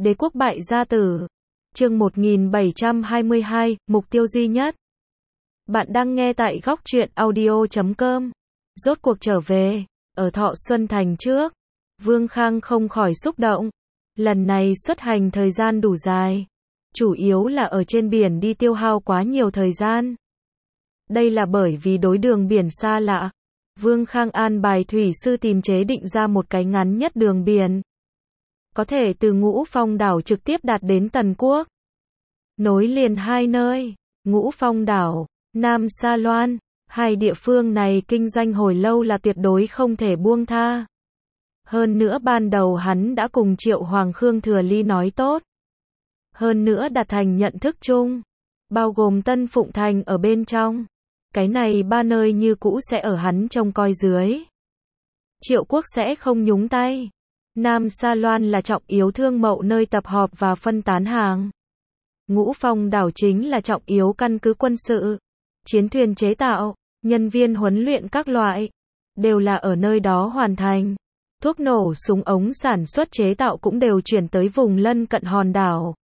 Đế quốc bại gia tử. Chương 1722, mục tiêu duy nhất. Bạn đang nghe tại góc truyện audio.com. Rốt cuộc trở về, ở Thọ Xuân Thành trước, Vương Khang không khỏi xúc động. Lần này xuất hành thời gian đủ dài, chủ yếu là ở trên biển đi tiêu hao quá nhiều thời gian. Đây là bởi vì đối đường biển xa lạ, Vương Khang an bài thủy sư tìm chế định ra một cái ngắn nhất đường biển, có thể từ Ngũ Phong đảo trực tiếp đạt đến Tần Quốc. Nối liền hai nơi, Ngũ Phong đảo, Nam Sa Loan, hai địa phương này kinh doanh hồi lâu là tuyệt đối không thể buông tha. Hơn nữa ban đầu hắn đã cùng Triệu Hoàng Khương Thừa Ly nói tốt. Hơn nữa đạt thành nhận thức chung, bao gồm Tân Phụng Thành ở bên trong. Cái này ba nơi như cũ sẽ ở hắn trông coi dưới. Triệu Quốc sẽ không nhúng tay. Nam Sa Loan là trọng yếu thương mậu nơi tập họp và phân tán hàng. Ngũ Phong đảo chính là trọng yếu căn cứ quân sự, chiến thuyền chế tạo, nhân viên huấn luyện các loại, đều là ở nơi đó hoàn thành. Thuốc nổ, súng ống sản xuất chế tạo cũng đều chuyển tới vùng lân cận hòn đảo.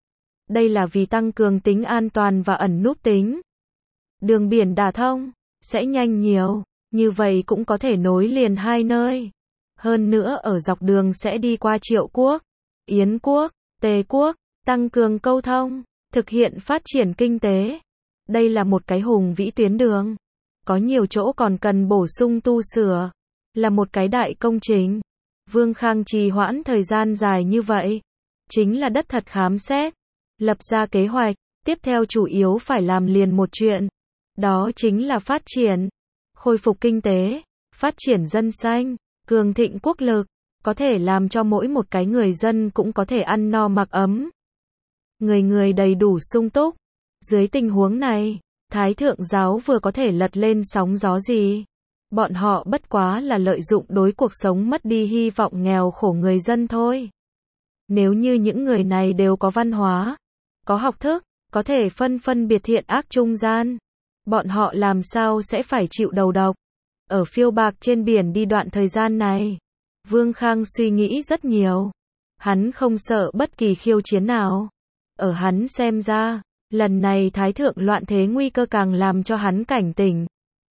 Đây là vì tăng cường tính an toàn và ẩn núp tính. Đường biển đả thông, sẽ nhanh nhiều, như vậy cũng có thể nối liền hai nơi. Hơn nữa ở dọc đường sẽ đi qua Triệu Quốc, Yến Quốc, Tề Quốc, tăng cường câu thông, thực hiện phát triển kinh tế. Đây là một cái hùng vĩ tuyến đường. Có nhiều chỗ còn cần bổ sung tu sửa, là một cái đại công trình. Vương Khang trì hoãn thời gian dài như vậy, chính là đất thật khám xét, lập ra kế hoạch, tiếp theo chủ yếu phải làm liền một chuyện. Đó chính là phát triển, khôi phục kinh tế, phát triển dân xanh, cường thịnh quốc lực, có thể làm cho mỗi một cái người dân cũng có thể ăn no mặc ấm. Người người đầy đủ sung túc. Dưới tình huống này, Thái Thượng giáo vừa có thể lật lên sóng gió gì. Bọn họ bất quá là lợi dụng đối cuộc sống mất đi hy vọng nghèo khổ người dân thôi. Nếu như những người này đều có văn hóa, có học thức, có thể phân biệt thiện ác trung gian, bọn họ làm sao sẽ phải chịu đầu độc. Ở phiêu bạc trên biển đi đoạn thời gian này, Vương Khang suy nghĩ rất nhiều. Hắn không sợ bất kỳ khiêu chiến nào. Ở hắn xem ra, lần này Thái Thượng loạn thế nguy cơ càng làm cho hắn cảnh tỉnh.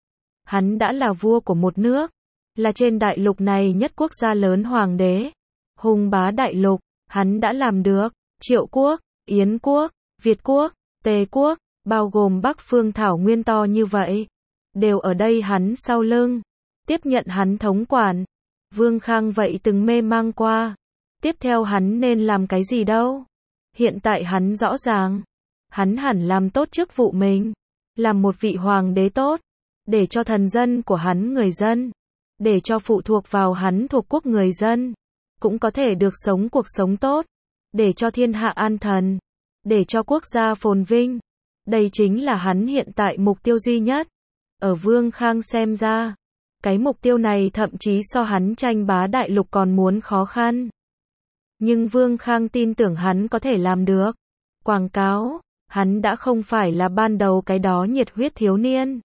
Hắn đã là vua của một nước, là trên đại lục này nhất quốc gia lớn hoàng đế, hùng bá đại lục, hắn đã làm được. Triệu Quốc, Yến Quốc, Việt Quốc, Tề Quốc, bao gồm Bắc Phương thảo nguyên to như vậy, đều ở đây hắn sau lưng, tiếp nhận hắn thống quản. Vương Khang vậy từng mê mang qua, tiếp theo hắn nên làm cái gì đâu? Hiện tại hắn rõ ràng, hắn hẳn làm tốt chức vụ mình, làm một vị hoàng đế tốt, để cho thần dân của hắn người dân, để cho phụ thuộc vào hắn thuộc quốc người dân, cũng có thể được sống cuộc sống tốt, để cho thiên hạ an thần, để cho quốc gia phồn vinh. Đây chính là hắn hiện tại mục tiêu duy nhất. Ở Vương Khang xem ra, cái mục tiêu này thậm chí so hắn tranh bá đại lục còn muốn khó khăn. Nhưng Vương Khang tin tưởng hắn có thể làm được. Quảng cáo, hắn đã không phải là ban đầu cái đó nhiệt huyết thiếu niên.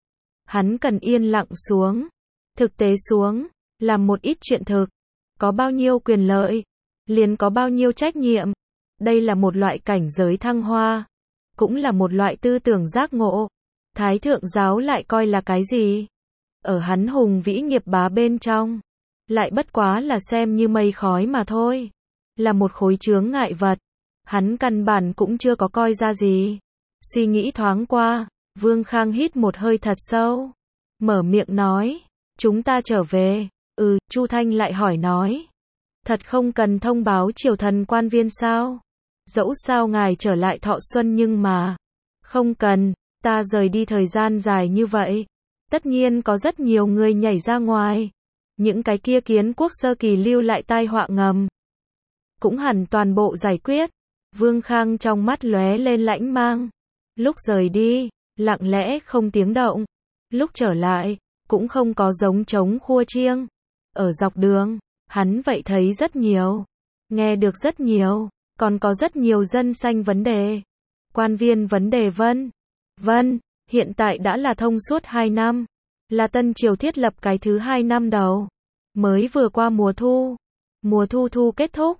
Hắn cần yên lặng xuống, thực tế xuống, làm một ít chuyện thực. Có bao nhiêu quyền lợi, liền có bao nhiêu trách nhiệm. Đây là một loại cảnh giới thăng hoa, cũng là một loại tư tưởng giác ngộ. Thái Thượng giáo lại coi là cái gì? Ở hắn hùng vĩ nghiệp bá bên trong, lại bất quá là xem như mây khói mà thôi. Là một khối chướng ngại vật. Hắn căn bản cũng chưa có coi ra gì. Suy nghĩ thoáng qua, Vương Khang hít một hơi thật sâu, mở miệng nói, chúng ta trở về. Chu Thanh lại hỏi nói, thật không cần thông báo triều thần quan viên sao? Dẫu sao ngài trở lại Thọ Xuân nhưng mà, không cần, ta rời đi thời gian dài như vậy, tất nhiên có rất nhiều người nhảy ra ngoài. Những cái kia kiến quốc sơ kỳ lưu lại tai họa ngầm, cũng hẳn toàn bộ giải quyết. Vương Khang trong mắt lóe lên lãnh mang. Lúc rời đi, lặng lẽ không tiếng động. Lúc trở lại, cũng không có giống trống khua chiêng. Ở dọc đường, hắn vậy thấy rất nhiều, nghe được rất nhiều, còn có rất nhiều dân sanh vấn đề, quan viên vấn đề vân, hiện tại đã là thông suốt 2 năm, là Tân Triều thiết lập cái thứ 2 năm đầu, mới vừa qua mùa thu thu kết thúc,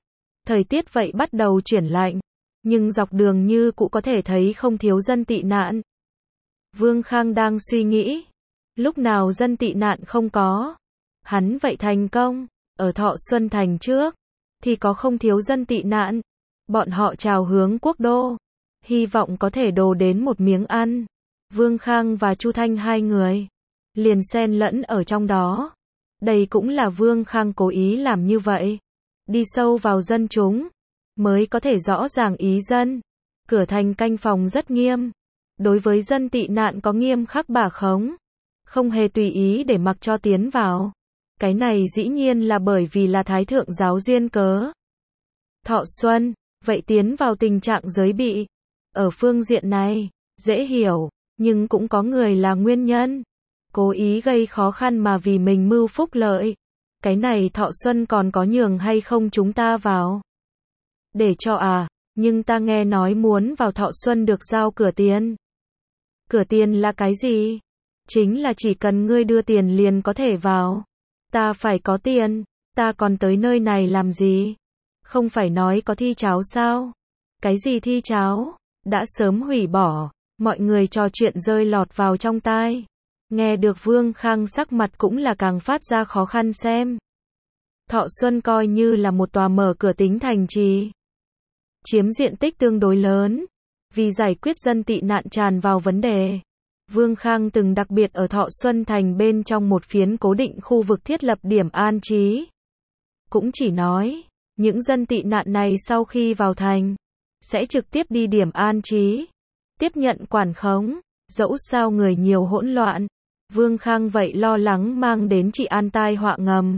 Thời tiết vậy bắt đầu chuyển lạnh, nhưng dọc đường như cũ có thể thấy không thiếu dân tị nạn. Vương Khang đang suy nghĩ, lúc nào dân tị nạn không có, hắn vậy thành công, ở Thọ Xuân Thành trước, thì có không thiếu dân tị nạn, bọn họ chào hướng quốc đô, hy vọng có thể đồ đến một miếng ăn. Vương Khang và Chu Thanh hai người, liền xen lẫn ở trong đó. Đây cũng là Vương Khang cố ý làm như vậy, đi sâu vào dân chúng, mới có thể rõ ràng ý dân. Cửa thành canh phòng rất nghiêm, đối với dân tị nạn có nghiêm khắc bà khống, không hề tùy ý để mặc cho tiến vào. Cái này dĩ nhiên là bởi vì là Thái Thượng giáo duyên cớ. Thọ Xuân, vậy tiến vào tình trạng giới bị. Ở phương diện này, dễ hiểu, nhưng cũng có người là nguyên nhân. Cố ý gây khó khăn mà vì mình mưu phúc lợi. Cái này Thọ Xuân còn có nhường hay không chúng ta vào? Để cho à, nhưng ta nghe nói muốn vào Thọ Xuân được giao cửa tiền. Cửa tiền là cái gì? Chính là chỉ cần ngươi đưa tiền liền có thể vào. Ta phải có tiền, ta còn tới nơi này làm gì? Không phải nói có thi cháo sao? Cái gì thi cháo? Đã sớm hủy bỏ. Mọi người trò chuyện rơi lọt vào trong tai. Nghe được Vương Khang sắc mặt cũng là càng phát ra khó khăn xem. Thọ Xuân coi như là một tòa mở cửa tính thành trì, chiếm diện tích tương đối lớn. Vì giải quyết dân tị nạn tràn vào vấn đề, Vương Khang từng đặc biệt ở Thọ Xuân Thành bên trong một phiến cố định khu vực thiết lập điểm an trí. Cũng chỉ nói, những dân tị nạn này sau khi vào thành, sẽ trực tiếp đi điểm an trí, tiếp nhận quản khống, dẫu sao người nhiều hỗn loạn. Vương Khang vậy lo lắng mang đến trị an tai họa ngầm.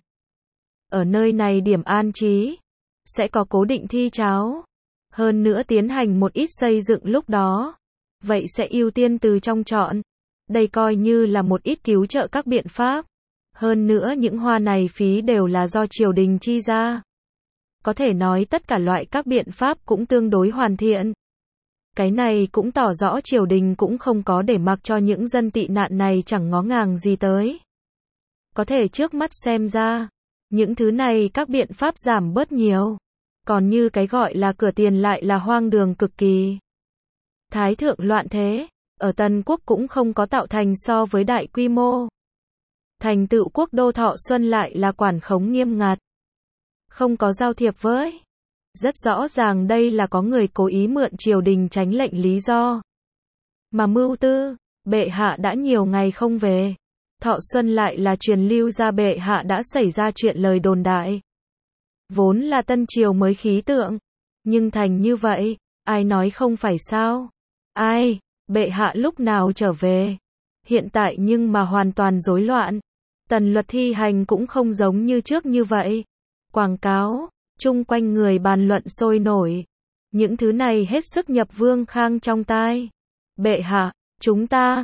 Ở nơi này điểm an trí, sẽ có cố định thi cháo. Hơn nữa tiến hành một ít xây dựng lúc đó. Vậy sẽ ưu tiên từ trong chọn. Đây coi như là một ít cứu trợ các biện pháp. Hơn nữa những hoa này phí đều là do triều đình chi ra. Có thể nói tất cả loại các biện pháp cũng tương đối hoàn thiện. Cái này cũng tỏ rõ triều đình cũng không có để mặc cho những dân tị nạn này chẳng ngó ngàng gì tới. Có thể trước mắt xem ra, những thứ này các biện pháp giảm bớt nhiều. Còn như cái gọi là cửa tiền lại là hoang đường cực kỳ. Thái thượng loạn thế, ở Tân Quốc cũng không có tạo thành so với đại quy mô. Thành tựu quốc đô Thọ Xuân lại là quản khống nghiêm ngặt. Không có giao thiệp với. Rất rõ ràng đây là có người cố ý mượn triều đình tránh lệnh lý do. Mà mưu tư, bệ hạ đã nhiều ngày không về. Thọ Xuân lại là truyền lưu ra bệ hạ đã xảy ra chuyện lời đồn đại. Vốn là Tân Triều mới khí tượng. Nhưng thành như vậy, ai nói không phải sao? Ai, bệ hạ lúc nào trở về? Hiện tại nhưng mà hoàn toàn rối loạn. Tần luật thi hành cũng không giống như trước như vậy. Quảng cáo, chung quanh người bàn luận sôi nổi. Những thứ này hết sức nhập Vương Khang trong tai. Bệ hạ, chúng ta,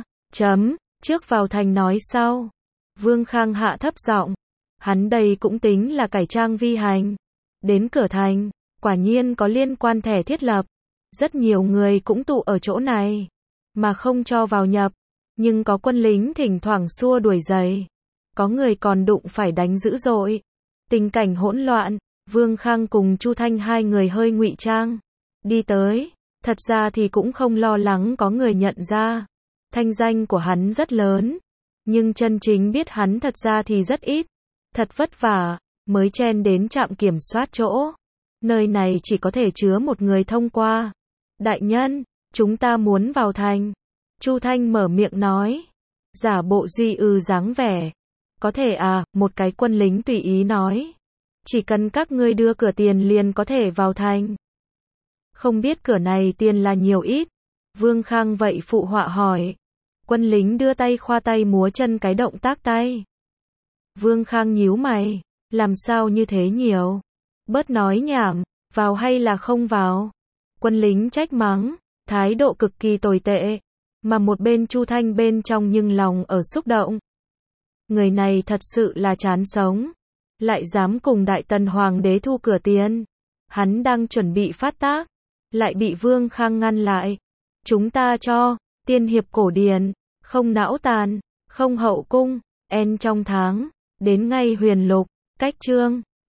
trước vào thành nói sau. Vương Khang hạ thấp giọng. Hắn đây cũng tính là cải trang vi hành. Đến cửa thành, quả nhiên có liên quan thẻ thiết lập. Rất nhiều người cũng tụ ở chỗ này, mà không cho vào nhập. Nhưng có quân lính thỉnh thoảng xua đuổi giày. Có người còn đụng phải đánh dữ dội. Tình cảnh hỗn loạn, Vương Khang cùng Chu Thanh hai người hơi ngụy trang. Đi tới, thật ra thì cũng không lo lắng có người nhận ra. Thanh danh của hắn rất lớn. Nhưng chân chính biết hắn thật ra thì rất ít. Thật vất vả, mới chen đến trạm kiểm soát chỗ. Nơi này chỉ có thể chứa một người thông qua. Đại nhân, chúng ta muốn vào thành. Chu Thanh mở miệng nói. Giả bộ duy dáng vẻ. Có thể à, một cái quân lính tùy ý nói. Chỉ cần các ngươi đưa cửa tiền liền có thể vào thành. Không biết cửa này tiền là nhiều ít. Vương Khang vậy phụ họa hỏi. Quân lính đưa tay khoa tay múa chân cái động tác tay. Vương Khang nhíu mày. Làm sao như thế nhiều? Bớt nói nhảm, vào hay là không vào? Quân lính trách mắng, thái độ cực kỳ tồi tệ. Mà một bên Chu Thanh bên trong nhưng lòng ở xúc động. Người này thật sự là chán sống. Lại dám cùng Đại Tần Hoàng đế thu cửa tiền. Hắn đang chuẩn bị phát tác. Lại bị Vương Khang ngăn lại. Chúng ta cho, tiên hiệp cổ điển, không não tàn, không hậu cung, en trong tháng, đến ngay huyền lục, cách chương.